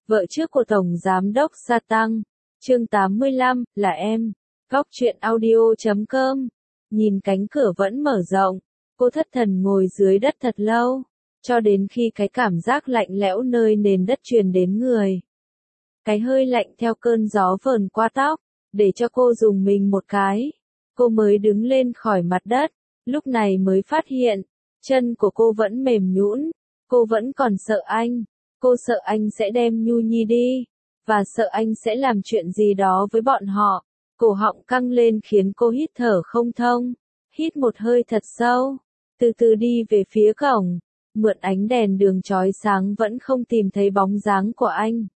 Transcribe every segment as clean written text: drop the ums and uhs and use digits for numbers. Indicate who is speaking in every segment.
Speaker 1: vợ trước của Tổng Giám đốc Sa Tăng. Chương 85, là em. Góc truyện audio.com. Nhìn cánh cửa vẫn mở rộng, cô thất thần ngồi dưới đất thật lâu, cho đến khi cái cảm giác lạnh lẽo nơi nền đất truyền đến người. Cái hơi lạnh theo cơn gió vờn qua tóc, để cho cô rùng mình một cái. Cô mới đứng lên khỏi mặt đất, lúc này mới phát hiện, chân của cô vẫn mềm nhũn, cô vẫn còn sợ anh. Cô sợ anh sẽ đem Nhu Nhi đi, và sợ anh sẽ làm chuyện gì đó với bọn họ. Cổ họng căng lên khiến cô hít thở không thông. Hít một hơi thật sâu, từ từ đi về phía cổng, mượn ánh đèn đường chói sáng vẫn không tìm thấy bóng dáng của anh.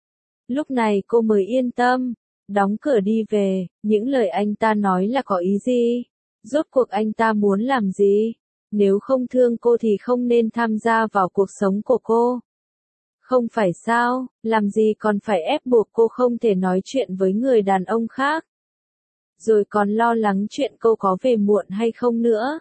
Speaker 1: Lúc này cô mới yên tâm, đóng cửa đi về. Những lời anh ta nói là có ý gì? Rốt cuộc anh ta muốn làm gì? Nếu không thương cô thì không nên tham gia vào cuộc sống của cô. Không phải sao, làm gì còn phải ép buộc cô không thể nói chuyện với người đàn ông khác. Rồi còn lo lắng chuyện cô có về muộn hay không nữa.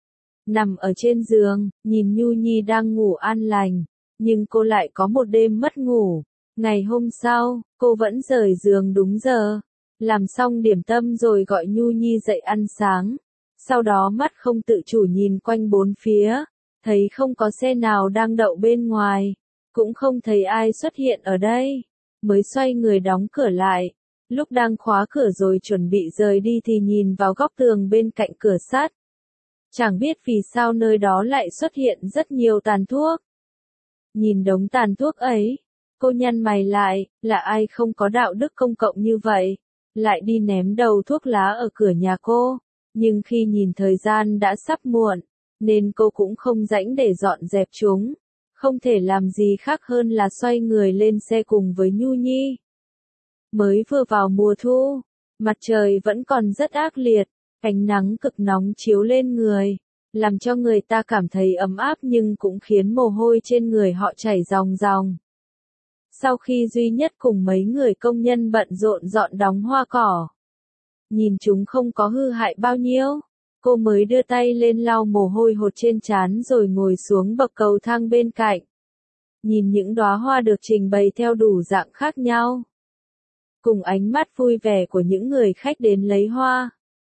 Speaker 1: Nằm ở trên giường, nhìn Nhu Nhi đang ngủ an lành, nhưng cô lại có một đêm mất ngủ. Ngày hôm sau, cô vẫn rời giường đúng giờ, làm xong điểm tâm rồi gọi Nhu Nhi dậy ăn sáng. Sau đó mắt không tự chủ nhìn quanh bốn phía, thấy không có xe nào đang đậu bên ngoài, cũng không thấy ai xuất hiện ở đây, mới xoay người đóng cửa lại. Lúc đang khóa cửa rồi chuẩn bị rời đi thì nhìn vào góc tường bên cạnh cửa sắt. Chẳng biết vì sao nơi đó lại xuất hiện rất nhiều tàn thuốc. Nhìn đống tàn thuốc ấy, cô nhăn mày lại, là ai không có đạo đức công cộng như vậy, lại đi ném đầu thuốc lá ở cửa nhà cô. Nhưng khi nhìn thời gian đã sắp muộn, nên cô cũng không rảnh để dọn dẹp chúng. Không thể làm gì khác hơn là xoay người lên xe cùng với Nhu Nhi. Mới vừa vào mùa thu, mặt trời vẫn còn rất ác liệt, ánh nắng cực nóng chiếu lên người, làm cho người ta cảm thấy ấm áp nhưng cũng khiến mồ hôi trên người họ chảy ròng ròng. Sau khi Duy Nhất cùng mấy người công nhân bận rộn dọn đóng hoa cỏ, nhìn chúng không có hư hại bao nhiêu, cô mới đưa tay lên lau mồ hôi hột trên trán rồi ngồi xuống bậc cầu thang bên cạnh. Nhìn những đóa hoa được trình bày theo đủ dạng khác nhau, cùng ánh mắt vui vẻ của những người khách đến lấy hoa,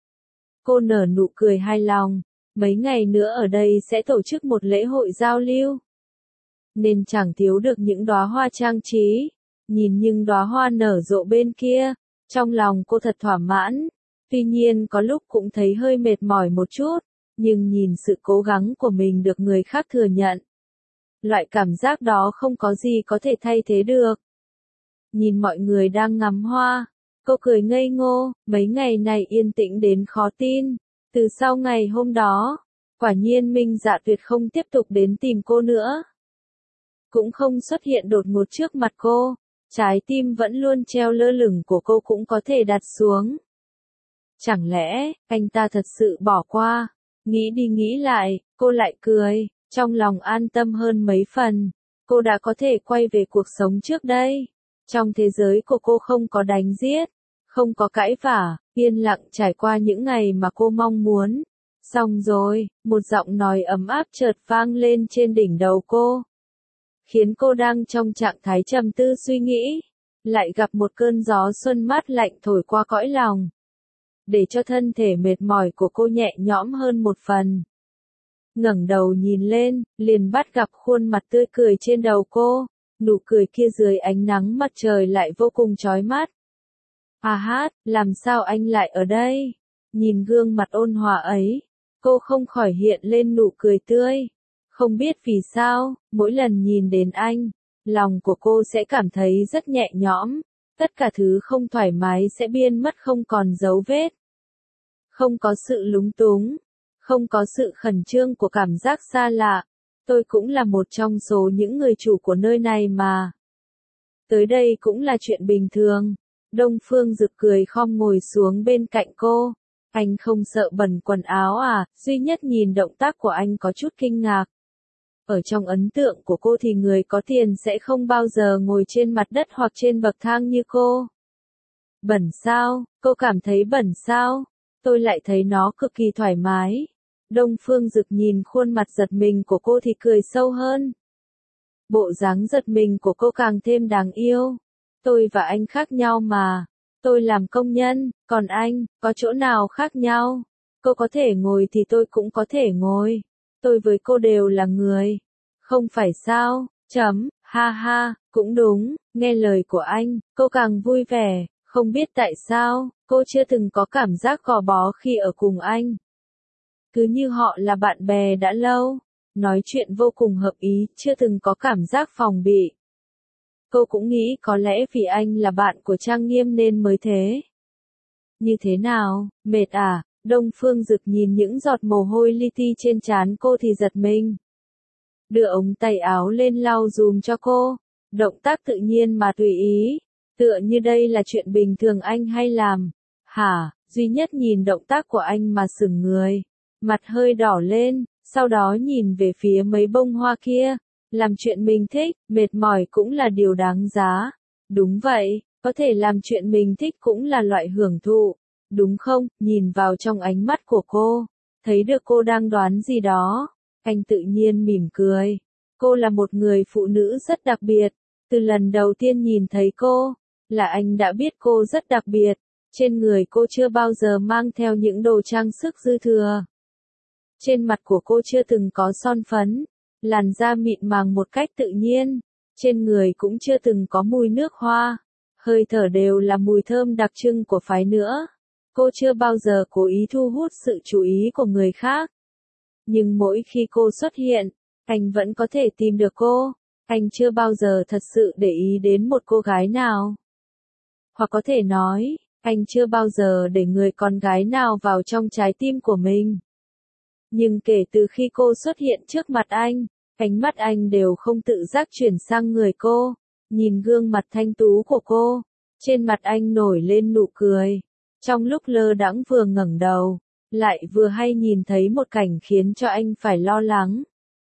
Speaker 1: cô nở nụ cười hài lòng. Mấy ngày nữa ở đây sẽ tổ chức một lễ hội giao lưu, nên chẳng thiếu được những đóa hoa trang trí. Nhìn những đóa hoa nở rộ bên kia, trong lòng cô thật thỏa mãn. Tuy nhiên có lúc cũng thấy hơi mệt mỏi một chút, nhưng nhìn sự cố gắng của mình được người khác thừa nhận, loại cảm giác đó không có gì có thể thay thế được. Nhìn mọi người đang ngắm hoa, cô cười ngây ngô. Mấy ngày này yên tĩnh đến khó tin. Từ sau ngày hôm đó, quả nhiên Minh Dạ Tuyệt không tiếp tục đến tìm cô nữa, cũng không xuất hiện đột ngột trước mặt cô. Trái tim vẫn luôn treo lơ lửng của cô cũng có thể đặt xuống. Chẳng lẽ, anh ta thật sự bỏ qua? Nghĩ đi nghĩ lại, cô lại cười, trong lòng an tâm hơn mấy phần. Cô đã có thể quay về cuộc sống trước đây. Trong thế giới của cô không có đánh giết, không có cãi vã, yên lặng trải qua những ngày mà cô mong muốn. Xong rồi, một giọng nói ấm áp chợt vang lên trên đỉnh đầu cô, khiến cô đang trong trạng thái trầm tư suy nghĩ, lại gặp một cơn gió xuân mát lạnh thổi qua cõi lòng, để cho thân thể mệt mỏi của cô nhẹ nhõm hơn một phần. Ngẩng đầu nhìn lên, liền bắt gặp khuôn mặt tươi cười trên đầu cô, nụ cười kia dưới ánh nắng mặt trời lại vô cùng chói mắt. À hát, làm sao anh lại ở đây? Nhìn gương mặt ôn hòa ấy, cô không khỏi hiện lên nụ cười tươi. Không biết vì sao, mỗi lần nhìn đến anh, lòng của cô sẽ cảm thấy rất nhẹ nhõm, tất cả thứ không thoải mái sẽ biến mất không còn dấu vết. Không có sự lúng túng, không có sự khẩn trương của cảm giác xa lạ. Tôi cũng là một trong số những người chủ của nơi này mà. Tới đây cũng là chuyện bình thường. Đông Phương Dực cười khom ngồi xuống bên cạnh cô. Anh không sợ bẩn quần áo à? Duy Nhất nhìn động tác của anh có chút kinh ngạc. Ở trong ấn tượng của cô thì người có tiền sẽ không bao giờ ngồi trên mặt đất hoặc trên bậc thang như cô. Bẩn sao? Cô cảm thấy bẩn sao? Tôi lại thấy nó cực kỳ thoải mái. Đông Phương Dực nhìn khuôn mặt giật mình của cô thì cười sâu hơn. Bộ dáng giật mình của cô càng thêm đáng yêu. Tôi và anh khác nhau mà. Tôi làm công nhân, còn anh, có chỗ nào khác nhau? Cô có thể ngồi thì tôi cũng có thể ngồi. Tôi với cô đều là người. Không phải sao? Ha ha, cũng đúng, nghe lời của anh, cô càng vui vẻ, không biết tại sao, cô chưa từng có cảm giác gò bó khi ở cùng anh. Cứ như họ là bạn bè đã lâu, nói chuyện vô cùng hợp ý, chưa từng có cảm giác phòng bị. Cô cũng nghĩ có lẽ vì anh là bạn của Trang Nghiêm nên mới thế. Như thế nào, mệt à? Đông Phương Dực nhìn những giọt mồ hôi li ti trên trán cô thì giật mình. Đưa ống tay áo lên lau dùm cho cô, động tác tự nhiên mà tùy ý, tựa như đây là chuyện bình thường anh hay làm. Hả, duy nhất nhìn động tác của anh mà sững người, mặt hơi đỏ lên, sau đó nhìn về phía mấy bông hoa kia, làm chuyện mình thích, mệt mỏi cũng là điều đáng giá. Đúng vậy, có thể làm chuyện mình thích cũng là loại hưởng thụ, đúng không? Nhìn vào trong ánh mắt của cô, thấy được cô đang đoán gì đó. Anh tự nhiên mỉm cười. Cô là một người phụ nữ rất đặc biệt. Từ lần đầu tiên nhìn thấy cô, là anh đã biết cô rất đặc biệt. Trên người cô chưa bao giờ mang theo những đồ trang sức dư thừa. Trên mặt của cô chưa từng có son phấn, làn da mịn màng một cách tự nhiên. Trên người cũng chưa từng có mùi nước hoa. Hơi thở đều là mùi thơm đặc trưng của phái nữa. Cô chưa bao giờ cố ý thu hút sự chú ý của người khác. Nhưng mỗi khi cô xuất hiện, anh vẫn có thể tìm được cô. Anh chưa bao giờ thật sự để ý đến một cô gái nào. Hoặc có thể nói, anh chưa bao giờ để người con gái nào vào trong trái tim của mình. Nhưng kể từ khi cô xuất hiện trước mặt anh, ánh mắt anh đều không tự giác chuyển sang người cô. Nhìn gương mặt thanh tú của cô, trên mặt anh nổi lên nụ cười. Trong lúc lơ đãng vừa ngẩng đầu, lại vừa hay nhìn thấy một cảnh khiến cho anh phải lo lắng.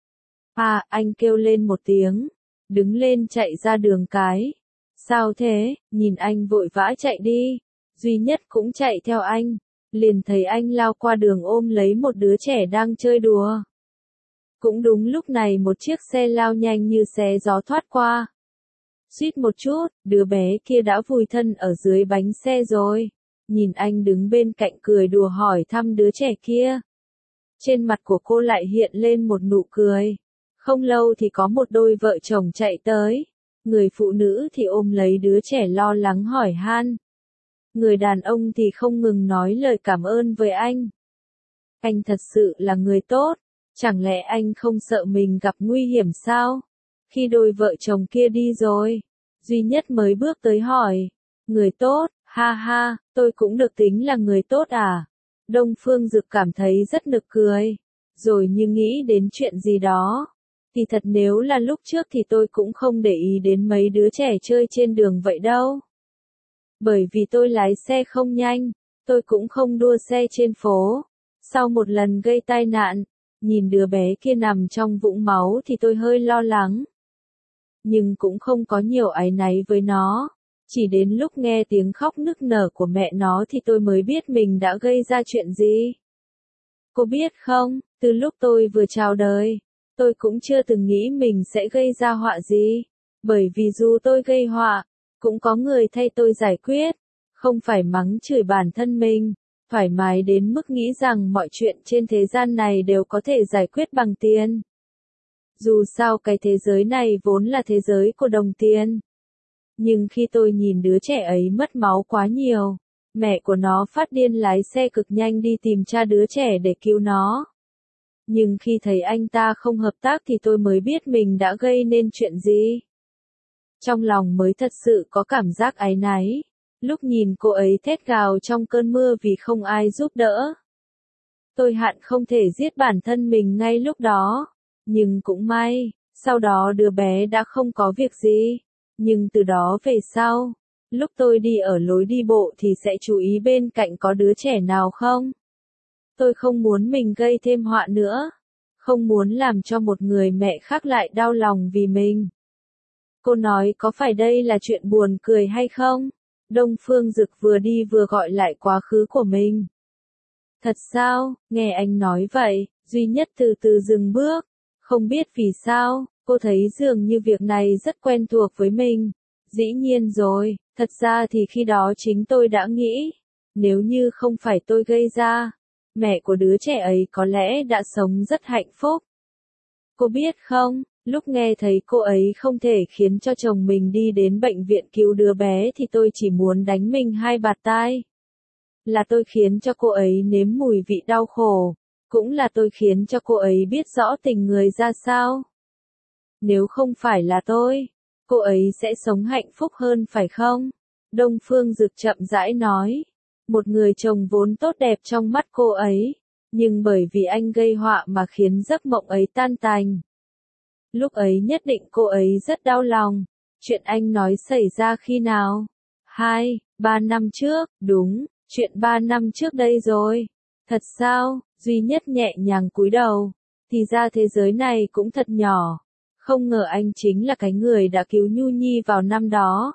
Speaker 1: À, anh kêu lên một tiếng, đứng lên chạy ra đường cái. Sao thế? Nhìn anh vội vã chạy đi, duy nhất cũng chạy theo anh, liền thấy anh lao qua đường ôm lấy một đứa trẻ đang chơi đùa. Cũng đúng lúc này một chiếc xe lao nhanh như xé gió thoát qua. Suýt một chút, đứa bé kia đã vùi thân ở dưới bánh xe rồi. Nhìn anh đứng bên cạnh cười đùa hỏi thăm đứa trẻ kia. Trên mặt của cô lại hiện lên một nụ cười. Không lâu thì có một đôi vợ chồng chạy tới. Người phụ nữ thì ôm lấy đứa trẻ lo lắng hỏi han. Người đàn ông thì không ngừng nói lời cảm ơn với anh. Anh thật sự là người tốt. Chẳng lẽ anh không sợ mình gặp nguy hiểm sao? Khi đôi vợ chồng kia đi rồi, duy nhất mới bước tới hỏi. Người tốt, ha ha, tôi cũng được tính là người tốt à? Đông Phương Dực cảm thấy rất nực cười. Rồi như nghĩ đến chuyện gì đó. Thì thật nếu là lúc trước thì tôi cũng không để ý đến mấy đứa trẻ chơi trên đường vậy đâu. Bởi vì tôi lái xe không nhanh, tôi cũng không đua xe trên phố. Sau một lần gây tai nạn, nhìn đứa bé kia nằm trong vũng máu thì tôi hơi lo lắng. Nhưng cũng không có nhiều áy náy với nó. Chỉ đến lúc nghe tiếng khóc nức nở của mẹ nó thì tôi mới biết mình đã gây ra chuyện gì. Cô biết không, từ lúc tôi vừa chào đời, tôi cũng chưa từng nghĩ mình sẽ gây ra họa gì. Bởi vì dù tôi gây họa, cũng có người thay tôi giải quyết. Không phải mắng chửi bản thân mình, thoải mái đến mức nghĩ rằng mọi chuyện trên thế gian này đều có thể giải quyết bằng tiền. Dù sao cái thế giới này vốn là thế giới của đồng tiền. Nhưng khi tôi nhìn đứa trẻ ấy mất máu quá nhiều, mẹ của nó phát điên lái xe cực nhanh đi tìm cha đứa trẻ để cứu nó. Nhưng khi thấy anh ta không hợp tác thì tôi mới biết mình đã gây nên chuyện gì. Trong lòng mới thật sự có cảm giác áy náy. Lúc nhìn cô ấy thét gào trong cơn mưa vì không ai giúp đỡ. Tôi hận không thể giết bản thân mình ngay lúc đó. Nhưng cũng may, sau đó đứa bé đã không có việc gì. Nhưng từ đó về sau, lúc tôi đi ở lối đi bộ thì sẽ chú ý bên cạnh có đứa trẻ nào không. Tôi không muốn mình gây thêm họa nữa. Không muốn làm cho một người mẹ khác lại đau lòng vì mình. Cô nói có phải đây là chuyện buồn cười hay không? Đông Phương Dực vừa đi vừa gọi lại quá khứ của mình. Thật sao, nghe anh nói vậy, duy nhất từ từ dừng bước. Không biết vì sao, Cô thấy dường như việc này rất quen thuộc với mình. Dĩ nhiên rồi, thật ra thì khi đó chính tôi đã nghĩ, nếu như không phải tôi gây ra, mẹ của đứa trẻ ấy có lẽ đã sống rất hạnh phúc. Cô biết không, lúc nghe thấy cô ấy không thể khiến cho chồng mình đi đến bệnh viện cứu đứa bé thì tôi chỉ muốn đánh mình 2 bạt tai. Là tôi khiến cho cô ấy nếm mùi vị đau khổ, cũng là tôi khiến cho cô ấy biết rõ tình người ra sao. Nếu không phải là tôi, cô ấy sẽ sống hạnh phúc hơn phải không? Đông Phương Dực chậm rãi nói. Một người chồng vốn tốt đẹp trong mắt cô ấy, nhưng bởi vì anh gây họa mà khiến giấc mộng ấy tan tành. Lúc ấy nhất định cô ấy rất đau lòng. Chuyện anh nói xảy ra khi nào? 2, 3 năm trước, đúng, chuyện 3 năm trước đây rồi. Thật sao? Duy Nhất nhẹ nhàng cúi đầu. Thì ra thế giới này cũng thật nhỏ. Không ngờ anh chính là cái người đã cứu Nhu Nhi vào năm đó.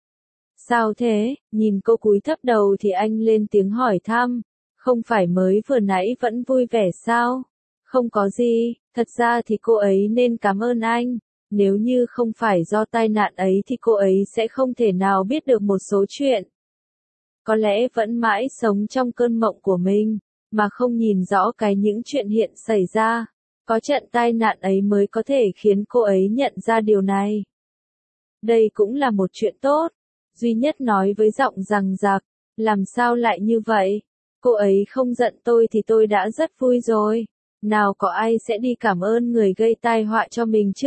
Speaker 1: Sao thế? Nhìn cô cúi thấp đầu thì anh lên tiếng hỏi thăm. Không phải mới vừa nãy vẫn vui vẻ sao? Không có gì, thật ra thì cô ấy nên cảm ơn anh. Nếu như không phải do tai nạn ấy thì cô ấy sẽ không thể nào biết được một số chuyện. Có lẽ vẫn mãi sống trong cơn mộng của mình, mà không nhìn rõ những chuyện hiện xảy ra. Có trận tai nạn ấy mới có thể khiến cô ấy nhận ra điều này. Đây cũng là một chuyện tốt. Duy Nhất nói với giọng rằng rạc. Làm sao lại như vậy? Cô ấy không giận tôi thì tôi đã rất vui rồi. Nào có ai sẽ đi cảm ơn người gây tai họa cho mình chứ?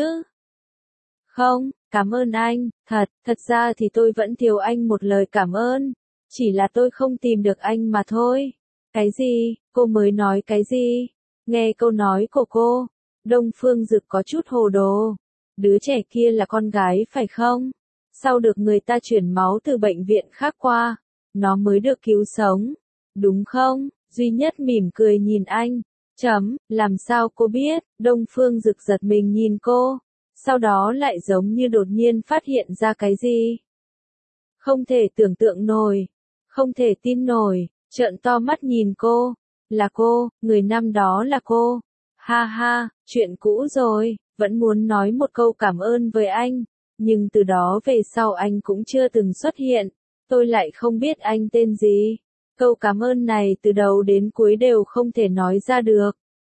Speaker 1: Không, cảm ơn anh, thật ra thì tôi vẫn thiếu anh một lời cảm ơn. Chỉ là tôi không tìm được anh mà thôi. Cái gì? Cô mới nói cái gì? Nghe câu nói của cô, Đông Phương Dực có chút hồ đồ. Đứa trẻ kia là con gái phải không? Sau được người ta chuyển máu từ bệnh viện khác qua, nó mới được cứu sống. Đúng không? Duy Nhất mỉm cười nhìn anh. Làm sao cô biết? Đông Phương Dực giật mình nhìn cô. Sau đó lại giống như đột nhiên phát hiện ra cái gì. Không thể tưởng tượng nổi. Không thể tin nổi. Trợn to mắt nhìn cô. Là cô, người năm đó là cô. Ha ha, chuyện cũ rồi. Vẫn muốn nói một câu cảm ơn với anh. Nhưng từ đó về sau anh cũng chưa từng xuất hiện. Tôi lại không biết anh tên gì. Câu cảm ơn này từ đầu đến cuối đều không thể nói ra được.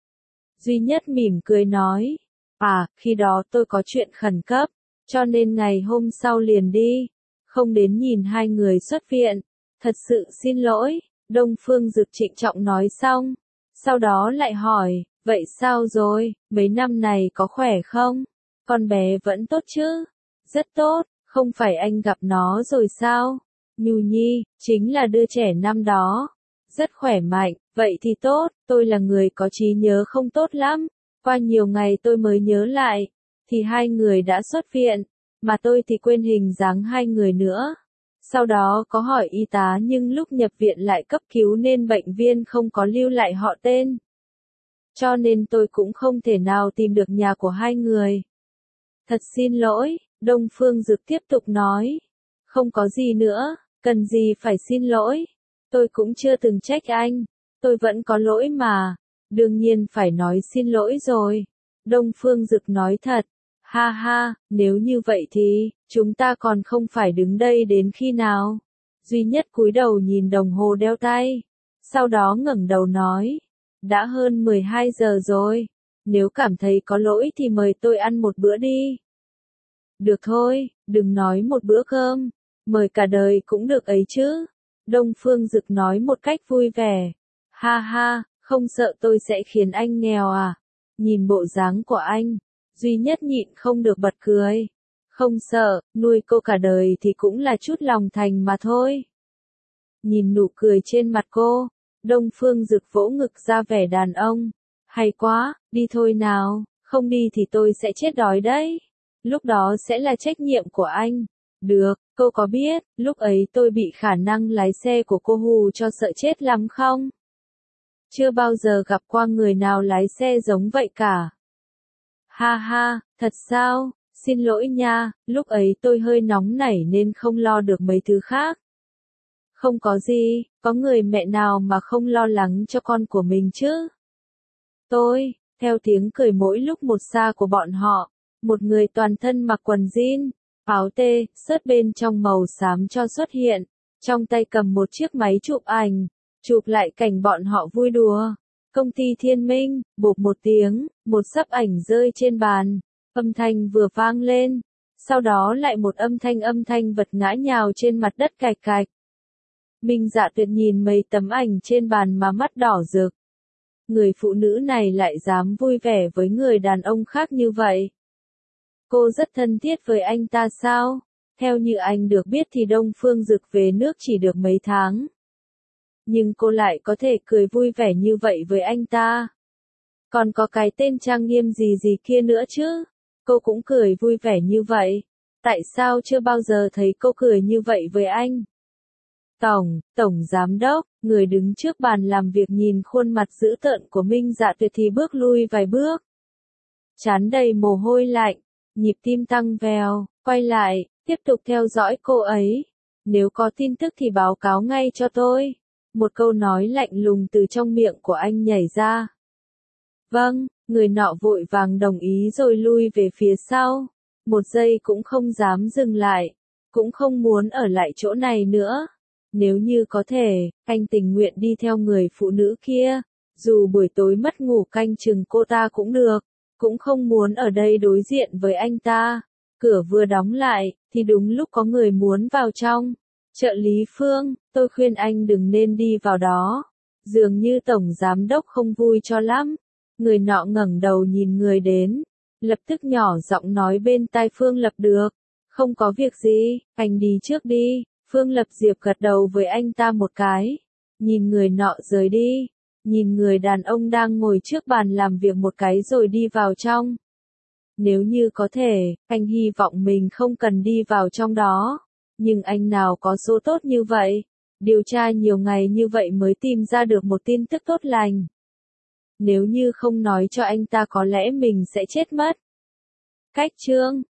Speaker 1: Duy Nhất mỉm cười nói. Khi đó tôi có chuyện khẩn cấp, cho nên ngày hôm sau liền đi. Không đến nhìn hai người xuất viện. Thật sự xin lỗi, Đông Phương Dực trịnh trọng nói xong. Sau đó lại hỏi, vậy sao rồi, mấy năm này có khỏe không? Con bé vẫn tốt chứ? Rất tốt, không phải anh gặp nó rồi sao? Nhu Nhi, chính là đứa trẻ năm đó. Rất khỏe mạnh, vậy thì tốt, tôi là người có trí nhớ không tốt lắm. Qua nhiều ngày tôi mới nhớ lại, thì hai người đã xuất viện, mà tôi thì quên hình dáng hai người nữa. Sau đó có hỏi y tá nhưng lúc nhập viện lại cấp cứu nên bệnh viên không có lưu lại họ tên. Cho nên tôi cũng không thể nào tìm được nhà của hai người. Thật xin lỗi, Đông Phương Dực tiếp tục nói. Không có gì nữa, cần gì phải xin lỗi. Tôi cũng chưa từng trách anh. Tôi vẫn có lỗi mà. Đương nhiên phải nói xin lỗi rồi. Đông Phương Dực nói thật. Ha ha, nếu như vậy thì, chúng ta còn không phải đứng đây đến khi nào? Duy Nhất cúi đầu nhìn đồng hồ đeo tay. Sau đó ngẩng đầu nói. Đã hơn 12 giờ rồi. Nếu cảm thấy có lỗi thì mời tôi ăn một bữa đi. Được thôi, đừng nói một bữa cơm. Mời cả đời cũng được ấy chứ. Đông Phương Dực nói một cách vui vẻ. Ha ha, không sợ tôi sẽ khiến anh nghèo à? Nhìn bộ dáng của anh, Duy Nhất nhịn không được bật cười. Không sợ, nuôi cô cả đời thì cũng là chút lòng thành mà thôi. Nhìn nụ cười trên mặt cô, Đông Phương Dực vỗ ngực ra vẻ đàn ông. Hay quá, đi thôi nào, không đi thì tôi sẽ chết đói đấy. Lúc đó sẽ là trách nhiệm của anh. Được, cô có biết, lúc ấy tôi bị khả năng lái xe của cô hù cho sợ chết lắm không? Chưa bao giờ gặp qua người nào lái xe giống vậy cả. Ha ha, thật sao? Xin lỗi nha, lúc ấy tôi hơi nóng nảy nên không lo được mấy thứ khác. Không có gì, có người mẹ nào mà không lo lắng cho con của mình chứ? Tôi, theo tiếng cười mỗi lúc một xa của bọn họ, Một người toàn thân mặc quần jean, áo tê, sớt bên trong màu xám cho xuất hiện, trong tay cầm một chiếc máy chụp ảnh, chụp lại cảnh bọn họ vui đùa. Công ty Thiên Minh, bộp một tiếng, một sấp ảnh rơi trên bàn, âm thanh vừa vang lên, sau đó lại một âm thanh vật ngã nhào trên mặt đất cạch cạch. Minh Dạ Tuyệt nhìn mấy tấm ảnh trên bàn mà mắt đỏ rực. Người phụ nữ này lại dám vui vẻ với người đàn ông khác như vậy. Cô rất thân thiết với anh ta sao? Theo như anh được biết thì Đông Phương Dực về nước chỉ được mấy tháng. Nhưng cô lại có thể cười vui vẻ như vậy với anh ta. Còn có cái tên trang nghiêm gì kia nữa chứ? Cô cũng cười vui vẻ như vậy. Tại sao chưa bao giờ thấy cô cười như vậy với anh? Tổng giám đốc, người đứng trước bàn làm việc nhìn khuôn mặt dữ tợn của Minh Dạ Tuyệt thì bước lui vài bước. Trán đầy mồ hôi lạnh, nhịp tim tăng vèo, quay lại, tiếp tục theo dõi cô ấy. Nếu có tin tức thì báo cáo ngay cho tôi. Một câu nói lạnh lùng từ trong miệng của anh nhảy ra. Vâng, người nọ vội vàng đồng ý rồi lui về phía sau. Một giây cũng không dám dừng lại, cũng không muốn ở lại chỗ này nữa. Nếu như có thể, anh tình nguyện đi theo người phụ nữ kia, dù buổi tối mất ngủ canh chừng cô ta cũng được, cũng không muốn ở đây đối diện với anh ta. Cửa vừa đóng lại, thì đúng lúc có người muốn vào trong. Trợ lý Phương, tôi khuyên anh đừng nên đi vào đó. Dường như tổng giám đốc không vui cho lắm. Người nọ ngẩng đầu nhìn người đến, lập tức nhỏ giọng nói bên tai Phương Lập được. Không có việc gì, anh đi trước đi. Phương Lập Diệp gật đầu với anh ta một cái. Nhìn người nọ rời đi. Nhìn người đàn ông đang ngồi trước bàn làm việc một cái rồi đi vào trong. Nếu như có thể, anh hy vọng mình không cần đi vào trong đó. Nhưng anh nào có số tốt như vậy. Điều tra nhiều ngày như vậy mới tìm ra được một tin tức tốt lành. Nếu như không nói cho anh ta có lẽ mình sẽ chết mất. Cách chương